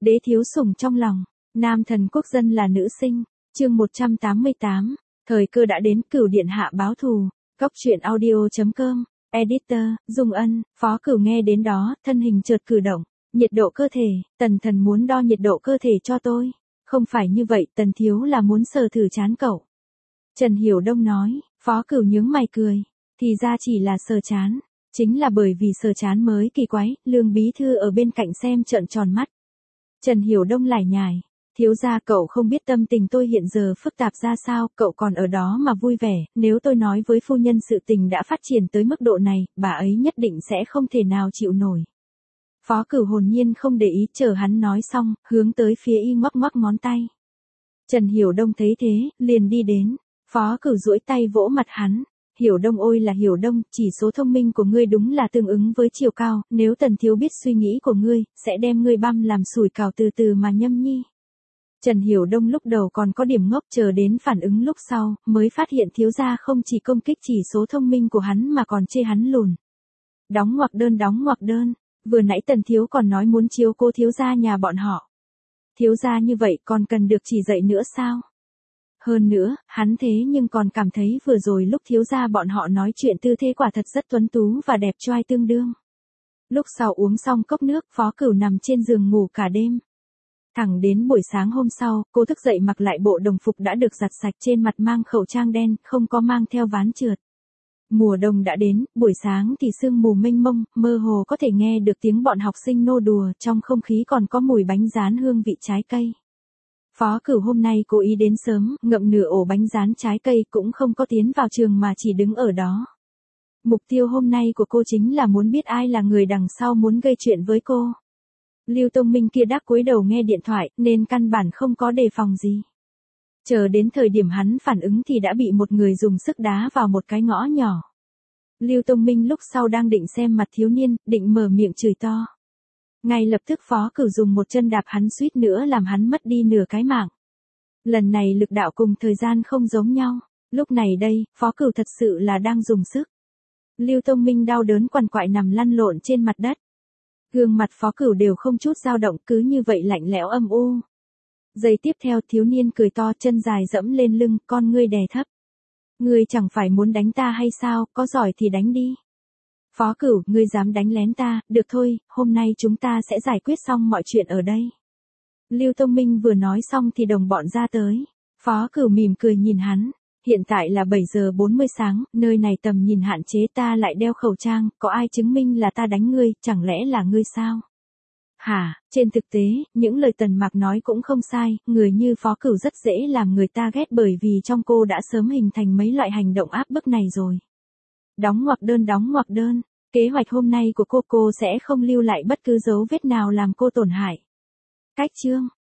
Đế thiếu sủng trong lòng, nam thần quốc dân là nữ sinh, chương 188, thời cơ đã đến Cửu điện hạ báo thù, góc truyện audio.com, editor, Dung Ân, Phó Cửu nghe đến đó, thân hình chợt cử động, nhiệt độ cơ thể, tần thần muốn đo nhiệt độ cơ thể cho tôi, không phải như vậy, tần thiếu là muốn sờ thử chán cậu. Trần Hiểu Đông nói, Phó Cửu nhướng mày cười, thì ra chỉ là sờ chán, chính là bởi vì sờ chán mới kỳ quái, Lương bí thư ở bên cạnh xem trợn tròn mắt. Trần Hiểu Đông lải nhải, thiếu gia cậu không biết tâm tình tôi hiện giờ phức tạp ra sao, cậu còn ở đó mà vui vẻ, nếu tôi nói với phu nhân sự tình đã phát triển tới mức độ này, bà ấy nhất định sẽ không thể nào chịu nổi. Phó Cửu hồn nhiên không để ý, chờ hắn nói xong, hướng tới phía y ngoắc ngoắc ngón tay. Trần Hiểu Đông thấy thế, liền đi đến, Phó Cửu duỗi tay vỗ mặt hắn. Hiểu Đông ôi là Hiểu Đông, chỉ số thông minh của ngươi đúng là tương ứng với chiều cao, nếu tần thiếu biết suy nghĩ của ngươi, sẽ đem ngươi băm làm sủi cảo từ từ mà nhâm nhi. Trần Hiểu Đông lúc đầu còn có điểm ngốc, chờ đến phản ứng lúc sau, mới phát hiện thiếu gia không chỉ công kích chỉ số thông minh của hắn mà còn chê hắn lùn. Đóng ngoặc đơn, vừa nãy tần thiếu còn nói muốn chiếu cố thiếu gia nhà bọn họ. Thiếu gia như vậy còn cần được chỉ dạy nữa sao? Hơn nữa, hắn thế nhưng còn cảm thấy vừa rồi lúc thiếu gia bọn họ nói chuyện tư thế quả thật rất tuấn tú và đẹp trai tương đương. Lúc sau uống xong cốc nước, Phó Cửu nằm trên giường ngủ cả đêm. Thẳng đến buổi sáng hôm sau, cô thức dậy mặc lại bộ đồng phục đã được giặt sạch, trên mặt mang khẩu trang đen, không có mang theo ván trượt. Mùa đông đã đến, buổi sáng thì sương mù mênh mông, mơ hồ có thể nghe được tiếng bọn học sinh nô đùa, trong không khí còn có mùi bánh rán hương vị trái cây. Phó Cửu hôm nay cố ý đến sớm, ngậm nửa ổ bánh rán trái cây, cũng không có tiến vào trường mà chỉ đứng ở đó. Mục tiêu hôm nay của cô chính là muốn biết ai là người đằng sau muốn gây chuyện với cô. Lưu Tông Minh kia đắc cúi đầu nghe điện thoại, nên căn bản không có đề phòng gì. Chờ đến thời điểm hắn phản ứng thì đã bị một người dùng sức đá vào một cái ngõ nhỏ. Lưu Tông Minh lúc sau đang định xem mặt thiếu niên, định mở miệng chửi to. Ngay lập tức Phó Cửu dùng một chân đạp hắn, suýt nữa làm hắn mất đi nửa cái mạng. Lần này lực đạo cùng thời gian không giống nhau, lúc này đây, Phó Cửu thật sự là đang dùng sức. Lưu Tông Minh đau đớn quằn quại nằm lăn lộn trên mặt đất. Gương mặt Phó Cửu đều không chút dao động, cứ như vậy lạnh lẽo âm u. Giây tiếp theo thiếu niên cười to, chân dài dẫm lên lưng, con ngươi đè thấp. Ngươi chẳng phải muốn đánh ta hay sao, có giỏi thì đánh đi. Phó Cửu, ngươi dám đánh lén ta, được thôi, hôm nay chúng ta sẽ giải quyết xong mọi chuyện ở đây. Lưu Tông Minh vừa nói xong thì đồng bọn ra tới. Phó Cửu mỉm cười nhìn hắn. Hiện tại là 7 giờ 40 sáng, nơi này tầm nhìn hạn chế, ta lại đeo khẩu trang, có ai chứng minh là ta đánh ngươi, chẳng lẽ là ngươi sao? Hả, trên thực tế, những lời Tần Mạc nói cũng không sai, người như Phó Cửu rất dễ làm người ta ghét bởi vì trong cô đã sớm hình thành mấy loại hành động áp bức này rồi. Đóng ngoặc đơn, kế hoạch hôm nay của cô sẽ không lưu lại bất cứ dấu vết nào làm cô tổn hại. Cách chương